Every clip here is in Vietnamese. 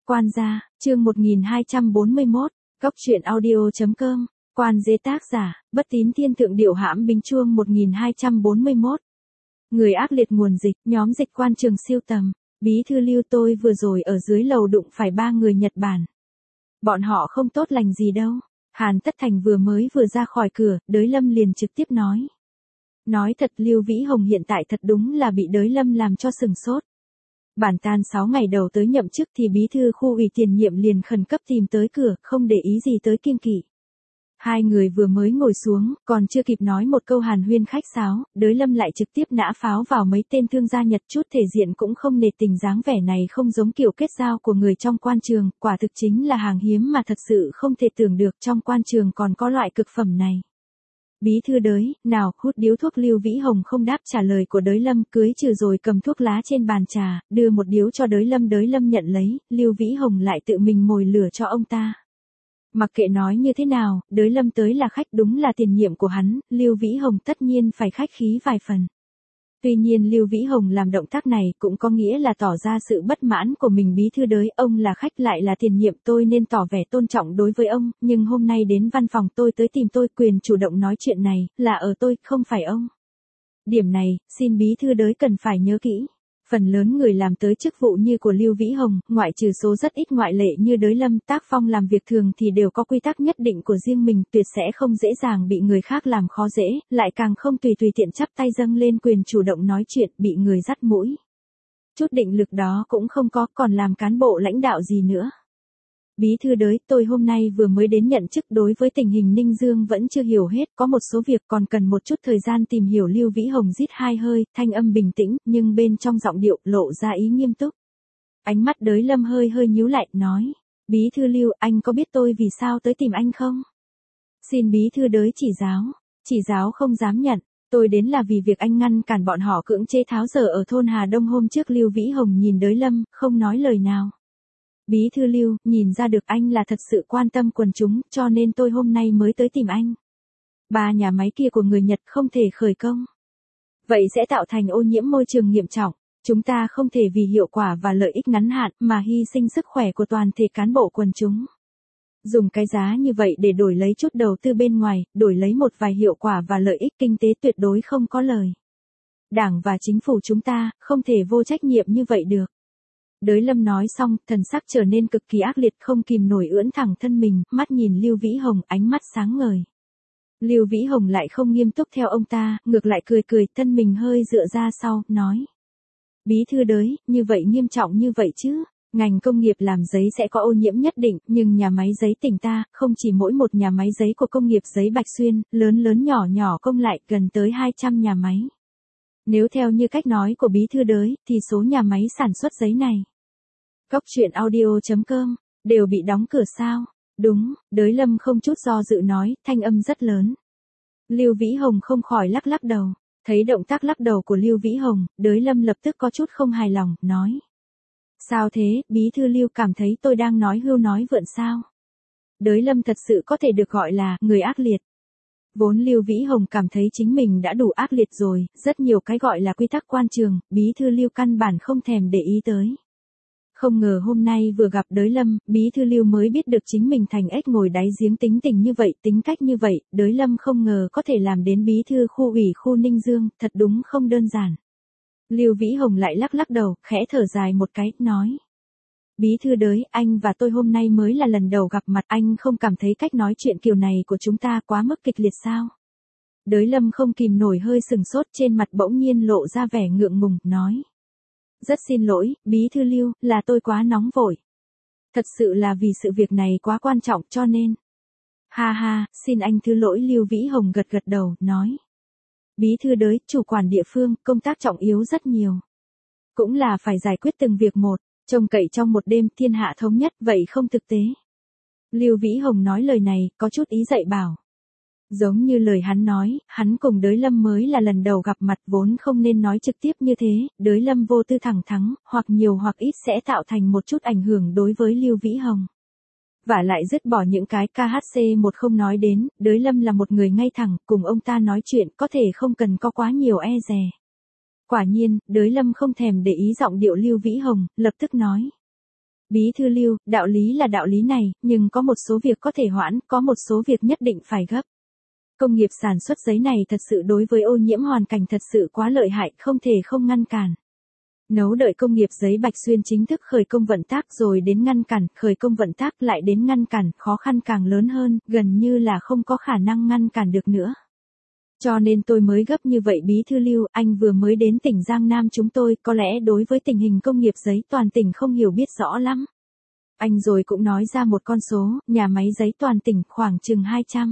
Quan gia, chương 1241, Cốc truyện audio.com, Quan dế tác giả, Bất Tín Thiên Thượng Điệu Hãm Bính Chuông 1241. Người ác liệt nguồn dịch, nhóm dịch quan trường siêu tầm, bí thư Lưu tôi vừa rồi ở dưới lầu đụng phải 3 người Nhật Bản. Bọn họ không tốt lành gì đâu. Hàn Tất Thành vừa ra khỏi cửa, Đới Lâm liền trực tiếp nói. Nói thật Lưu Vĩ Hồng hiện tại thật đúng là bị Đới Lâm làm cho sừng sốt. Bản tan 6 ngày đầu tới nhậm chức thì bí thư khu ủy tiền nhiệm liền khẩn cấp tìm tới cửa, không để ý gì tới kiêng kỵ. Hai người vừa mới ngồi xuống, còn chưa kịp nói một câu hàn huyên khách sáo, Đới Lâm lại trực tiếp nã pháo vào mấy tên thương gia Nhật, chút thể diện cũng không nể tình, dáng vẻ này không giống kiểu kết giao của người trong quan trường, quả thực chính là hàng hiếm mà thật sự không thể tưởng được trong quan trường còn có loại cực phẩm này. Bí thư Đới, nào, hút điếu thuốc. Lưu Vĩ Hồng không đáp trả lời của Đới Lâm, cưới trừ rồi cầm thuốc lá trên bàn trà, đưa một điếu cho Đới Lâm nhận lấy, Lưu Vĩ Hồng lại tự mình mồi lửa cho ông ta. Mặc kệ nói như thế nào, Đới Lâm tới là khách, đúng là tiền nhiệm của hắn, Lưu Vĩ Hồng tất nhiên phải khách khí vài phần. Tuy nhiên Lưu Vĩ Hồng làm động tác này cũng có nghĩa là tỏ ra sự bất mãn của mình. Bí thư Đới, ông là khách lại là tiền nhiệm, tôi nên tỏ vẻ tôn trọng đối với ông, nhưng hôm nay đến văn phòng tôi tới tìm tôi, quyền chủ động nói chuyện này, là ở tôi, không phải ông. Điểm này, xin bí thư Đới cần phải nhớ kỹ. Phần lớn người làm tới chức vụ như của Lưu Vĩ Hồng, ngoại trừ số rất ít ngoại lệ như Đới Lâm, tác phong làm việc thường thì đều có quy tắc nhất định của riêng mình, tuyệt sẽ không dễ dàng bị người khác làm khó dễ, lại càng không tùy tiện chắp tay dâng lên quyền chủ động nói chuyện, bị người dắt mũi. Chút định lực đó cũng không có, còn làm cán bộ lãnh đạo gì nữa. Bí thư Đới, tôi hôm nay vừa mới đến nhận chức, đối với tình hình Ninh Dương vẫn chưa hiểu hết, có một số việc còn cần một chút thời gian tìm hiểu. Lưu Vĩ Hồng rít hai hơi, thanh âm bình tĩnh, nhưng bên trong giọng điệu lộ ra ý nghiêm túc. Ánh mắt Đới Lâm hơi nhíu lại, nói, bí thư Lưu, anh có biết tôi vì sao tới tìm anh không? Xin bí thư Đới chỉ giáo không dám nhận, tôi đến là vì việc anh ngăn cản bọn họ cưỡng chế tháo dỡ ở thôn Hà Đông hôm trước. Lưu Vĩ Hồng nhìn Đới Lâm, không nói lời nào. Bí thư Lưu, nhìn ra được anh là thật sự quan tâm quần chúng, cho nên tôi hôm nay mới tới tìm anh. 3 nhà máy kia của người Nhật không thể khởi công. Vậy sẽ tạo thành ô nhiễm môi trường nghiêm trọng. Chúng ta không thể vì hiệu quả và lợi ích ngắn hạn mà hy sinh sức khỏe của toàn thể cán bộ quần chúng. Dùng cái giá như vậy để đổi lấy chút đầu tư bên ngoài, đổi lấy một vài hiệu quả và lợi ích kinh tế tuyệt đối không có lời. Đảng và chính phủ chúng ta không thể vô trách nhiệm như vậy được. Đới Lâm nói xong, thần sắc trở nên cực kỳ ác liệt, không kìm nổi ưỡn thẳng thân mình, mắt nhìn Lưu Vĩ Hồng, ánh mắt sáng ngời. Lưu Vĩ Hồng lại không nghiêm túc theo ông ta, ngược lại cười, thân mình hơi dựa ra sau, nói. Bí thư Đới, như vậy nghiêm trọng như vậy chứ? Ngành công nghiệp làm giấy sẽ có ô nhiễm nhất định, nhưng nhà máy giấy tỉnh ta, không chỉ mỗi một nhà máy giấy của công nghiệp giấy Bạch Xuyên, lớn nhỏ công lại, gần tới 200 nhà máy. Nếu theo như cách nói của bí thư Đới, thì số nhà máy sản xuất giấy này, Cốc truyện audio.com, đều bị đóng cửa sao? Đúng, Đới Lâm không chút do dự nói, thanh âm rất lớn. Lưu Vĩ Hồng không khỏi lắc đầu. Thấy động tác lắc đầu của Lưu Vĩ Hồng, Đới Lâm lập tức có chút không hài lòng, nói. Sao thế, bí thư Lưu cảm thấy tôi đang nói hưu nói vượn sao? Đới Lâm thật sự có thể được gọi là người ác liệt. Vốn Lưu Vĩ Hồng cảm thấy chính mình đã đủ ác liệt rồi, rất nhiều cái gọi là quy tắc quan trường, bí thư Lưu căn bản không thèm để ý tới. Không ngờ hôm nay vừa gặp Đới Lâm, bí thư Lưu mới biết được chính mình thành ếch ngồi đáy giếng, tính tình như vậy, tính cách như vậy, Đới Lâm không ngờ có thể làm đến bí thư khu ủy khu Ninh Dương, thật đúng không đơn giản. Lưu Vĩ Hồng lại lắc đầu, khẽ thở dài một cái, nói. Bí thư Đới, anh và tôi hôm nay mới là lần đầu gặp mặt, anh không cảm thấy cách nói chuyện kiểu này của chúng ta quá mức kịch liệt sao? Đới Lâm không kìm nổi hơi sừng sốt, trên mặt bỗng nhiên lộ ra vẻ ngượng ngùng, nói. Rất xin lỗi, bí thư Lưu, là tôi quá nóng vội. Thật sự là vì sự việc này quá quan trọng cho nên. Ha, xin anh thứ lỗi. Lưu Vĩ Hồng gật đầu, nói. Bí thư Đới, chủ quản địa phương, công tác trọng yếu rất nhiều. Cũng là phải giải quyết từng việc một, trông cậy trong một đêm thiên hạ thống nhất, vậy không thực tế. Lưu Vĩ Hồng nói lời này, có chút ý dạy bảo. Giống như lời hắn nói, hắn cùng Đới Lâm mới là lần đầu gặp mặt, vốn không nên nói trực tiếp như thế, Đới Lâm vô tư thẳng thắn, hoặc nhiều hoặc ít sẽ tạo thành một chút ảnh hưởng đối với Lưu Vĩ Hồng. Và lại dứt bỏ những cái KHC1 không nói đến, Đới Lâm là một người ngay thẳng, cùng ông ta nói chuyện có thể không cần có quá nhiều e dè. Quả nhiên, Đới Lâm không thèm để ý giọng điệu Lưu Vĩ Hồng, lập tức nói. Bí thư Lưu, đạo lý là đạo lý này, nhưng có một số việc có thể hoãn, có một số việc nhất định phải gấp. Công nghiệp sản xuất giấy này thật sự đối với ô nhiễm hoàn cảnh thật sự quá lợi hại, không thể không ngăn cản. Nấu đợi công nghiệp giấy Bạch Xuyên chính thức khởi công vận tác rồi đến ngăn cản, khởi công vận tác lại đến ngăn cản, khó khăn càng lớn hơn, gần như là không có khả năng ngăn cản được nữa. Cho nên tôi mới gấp như vậy. Bí thư Lưu, anh vừa mới đến tỉnh Giang Nam chúng tôi, có lẽ đối với tình hình công nghiệp giấy toàn tỉnh không hiểu biết rõ lắm. Anh rồi cũng nói ra một con số, nhà máy giấy toàn tỉnh khoảng chừng 200.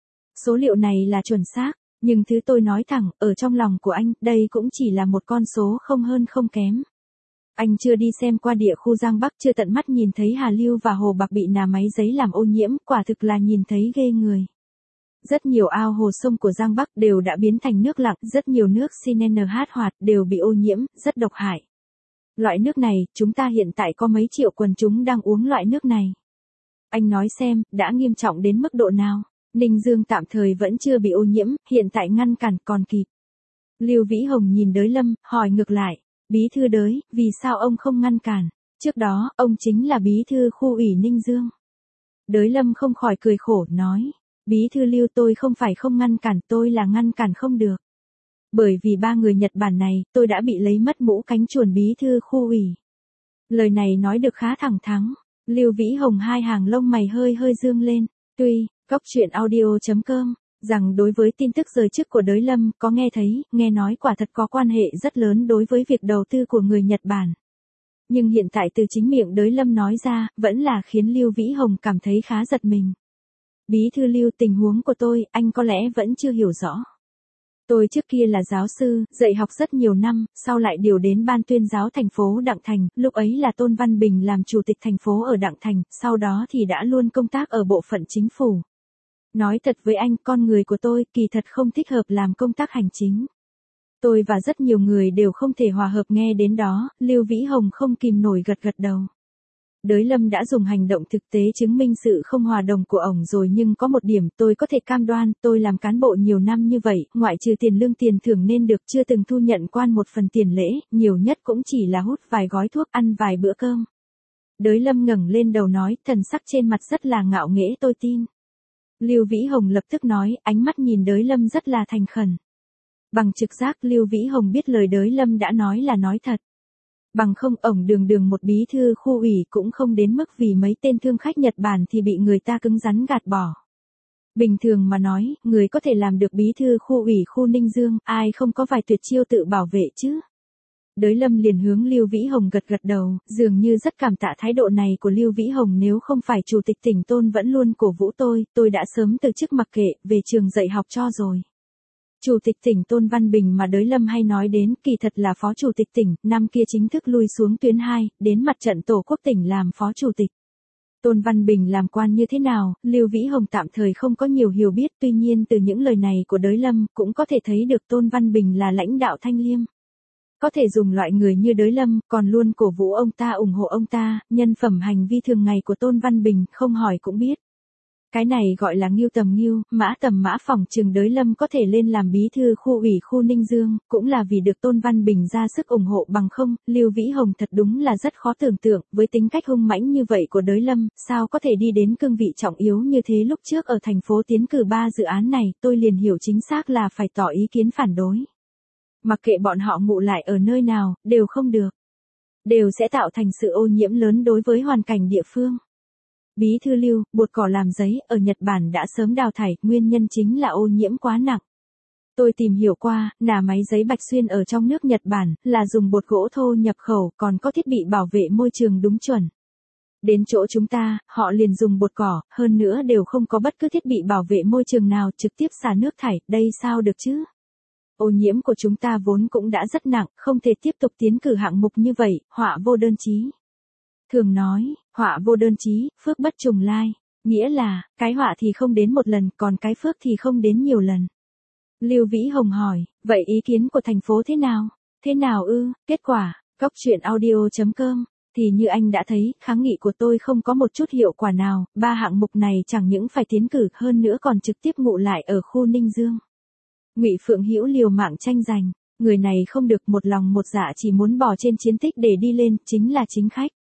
Số liệu này là chuẩn xác, nhưng thứ tôi nói thẳng, ở trong lòng của anh, đây cũng chỉ là một con số không hơn không kém. Anh chưa đi xem qua địa khu Giang Bắc, chưa tận mắt nhìn thấy Hà Lưu và Hồ Bạc bị nhà máy giấy làm ô nhiễm, quả thực là nhìn thấy ghê người. Rất nhiều ao hồ sông của Giang Bắc đều đã biến thành nước lặng, rất nhiều nước sinh NH hoạt đều bị ô nhiễm, rất độc hại. Loại nước này, chúng ta hiện tại có mấy triệu quần chúng đang uống loại nước này. Anh nói xem, đã nghiêm trọng đến mức độ nào? Ninh Dương tạm thời vẫn chưa bị ô nhiễm, hiện tại ngăn cản còn kịp. Lưu Vĩ Hồng nhìn Đới Lâm, hỏi ngược lại, bí thư Đới, vì sao ông không ngăn cản? Trước đó, ông chính là bí thư khu ủy Ninh Dương. Đới Lâm không khỏi cười khổ, nói, bí thư Lưu, tôi không phải không ngăn cản, tôi là ngăn cản không được. Bởi vì ba người Nhật Bản này, tôi đã bị lấy mất mũ cánh chuồn bí thư khu ủy. Lời này nói được khá thẳng thắn. Lưu Vĩ Hồng hai hàng lông mày hơi hơi dương lên. Tuy, Cóc truyện audio.com, rằng đối với tin tức rời chức của Đới Lâm, có nghe thấy, nghe nói quả thật có quan hệ rất lớn đối với việc đầu tư của người Nhật Bản. Nhưng hiện tại từ chính miệng Đới Lâm nói ra, vẫn là khiến Lưu Vĩ Hồng cảm thấy khá giật mình. Bí thư Lưu, tình huống của tôi, anh có lẽ vẫn chưa hiểu rõ. Tôi trước kia là giáo sư, dạy học rất nhiều năm, sau lại điều đến ban tuyên giáo thành phố Đặng Thành, lúc ấy là Tôn Văn Bình làm chủ tịch thành phố ở Đặng Thành, sau đó thì đã luôn công tác ở bộ phận chính phủ. Nói thật với anh, con người của tôi kỳ thật không thích hợp làm công tác hành chính. Tôi và rất nhiều người đều không thể hòa hợp. Nghe đến đó, Lưu Vĩ Hồng không kìm nổi gật gật đầu. Đới Lâm đã dùng hành động thực tế chứng minh sự không hòa đồng của ổng rồi, nhưng có một điểm tôi có thể cam đoan, tôi làm cán bộ nhiều năm như vậy, ngoại trừ tiền lương tiền thưởng nên được, chưa từng thu nhận quan một phần tiền lễ, nhiều nhất cũng chỉ là hút vài gói thuốc, ăn vài bữa cơm. Đới Lâm ngẩng lên đầu nói, thần sắc trên mặt rất là ngạo nghễ. Tôi tin. Lưu Vĩ Hồng lập tức nói, ánh mắt nhìn Đới Lâm rất là thành khẩn. Bằng trực giác, Lưu Vĩ Hồng biết lời Đới Lâm đã nói là nói thật. Bằng không, ổng đường một bí thư khu ủy cũng không đến mức vì mấy tên thương khách Nhật Bản thì bị người ta cứng rắn gạt bỏ. Bình thường mà nói, người có thể làm được bí thư khu ủy khu Ninh Dương, ai không có vài tuyệt chiêu tự bảo vệ chứ? Đới Lâm liền hướng Lưu Vĩ Hồng gật gật đầu, dường như rất cảm tạ thái độ này của Lưu Vĩ Hồng. Nếu không phải chủ tịch tỉnh Tôn vẫn luôn cổ vũ tôi đã sớm từ chức mặc kệ, về trường dạy học cho rồi. Chủ tịch tỉnh Tôn Văn Bình mà Đới Lâm hay nói đến, kỳ thật là phó chủ tịch tỉnh, năm kia chính thức lui xuống tuyến 2, đến mặt trận tổ quốc tỉnh làm phó chủ tịch. Tôn Văn Bình làm quan như thế nào, Lưu Vĩ Hồng tạm thời không có nhiều hiểu biết, tuy nhiên từ những lời này của Đới Lâm, cũng có thể thấy được Tôn Văn Bình là lãnh đạo thanh liêm. Có thể dùng loại người như Đới Lâm, còn luôn cổ vũ ông ta, ủng hộ ông ta, nhân phẩm hành vi thường ngày của Tôn Văn Bình, không hỏi cũng biết. Cái này gọi là ngưu tầm ngưu, mã tầm mã. Phỏng chừng Đới Lâm có thể lên làm bí thư khu ủy khu Ninh Dương, cũng là vì được Tôn Văn Bình ra sức ủng hộ, bằng không, Lưu Vĩ Hồng thật đúng là rất khó tưởng tượng, với tính cách hung mãnh như vậy của Đới Lâm, sao có thể đi đến cương vị trọng yếu như thế. Lúc trước ở thành phố tiến cử 3 dự án này, tôi liền hiểu chính xác là phải tỏ ý kiến phản đối. Mặc kệ bọn họ ngụ lại ở nơi nào, đều không được. Đều sẽ tạo thành sự ô nhiễm lớn đối với hoàn cảnh địa phương. Bí thư Lưu, bột cỏ làm giấy ở Nhật Bản đã sớm đào thải, nguyên nhân chính là ô nhiễm quá nặng. Tôi tìm hiểu qua, nhà máy giấy Bạch Xuyên ở trong nước Nhật Bản là dùng bột gỗ thô nhập khẩu, còn có thiết bị bảo vệ môi trường đúng chuẩn. Đến chỗ chúng ta, họ liền dùng bột cỏ, hơn nữa đều không có bất cứ thiết bị bảo vệ môi trường nào, trực tiếp xả nước thải, đây sao được chứ? Ô nhiễm của chúng ta vốn cũng đã rất nặng, không thể tiếp tục tiến cử hạng mục như vậy, họa vô đơn chí. Thường nói, họa vô đơn chí, phước bất trùng lai, nghĩa là, cái họa thì không đến một lần, còn cái phước thì không đến nhiều lần. Lưu Vĩ Hồng hỏi, vậy ý kiến của thành phố thế nào? Thế nào ư? Kết quả, Cóc truyện audio.com, thì như anh đã thấy, kháng nghị của tôi không có một chút hiệu quả nào, 3 hạng mục này chẳng những phải tiến cử, hơn nữa còn trực tiếp ngụ lại ở khu Ninh Dương. Ngụy Phượng Hữu liều mạng tranh giành, người này không được, một lòng một dạ chỉ muốn bò trên chiến tích để đi lên, chính là chính khách.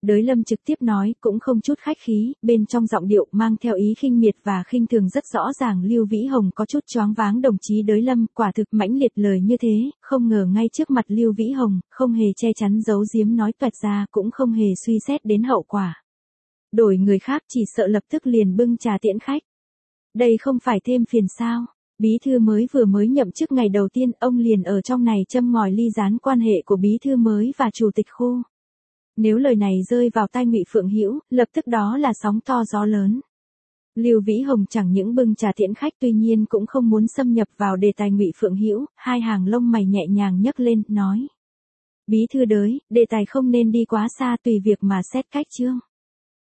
Đới Lâm trực tiếp nói, cũng không chút khách khí, bên trong giọng điệu mang theo ý khinh miệt và khinh thường rất rõ ràng. Lưu Vĩ Hồng có chút choáng váng. Đồng chí Đới Lâm, quả thực mãnh liệt lời như thế, không ngờ ngay trước mặt Lưu Vĩ Hồng, không hề che chắn giấu giếm nói toẹt ra, cũng không hề suy xét đến hậu quả. Đổi người khác chỉ sợ lập tức liền bưng trà tiễn khách. Đây không phải thêm phiền sao? Bí thư vừa mới nhậm chức ngày đầu tiên, ông liền ở trong này châm ngòi ly gián quan hệ của bí thư mới và chủ tịch khu. Nếu lời này rơi vào tai Ngụy Phượng Hữu, lập tức đó là sóng to gió lớn. Lưu Vĩ Hồng chẳng những bưng trà tiễn khách, tuy nhiên cũng không muốn xâm nhập vào đề tài Ngụy Phượng Hữu, hai hàng lông mày nhẹ nhàng nhấc lên, nói: Bí thư Đới, đề tài không nên đi quá xa, tùy việc mà xét cách chương.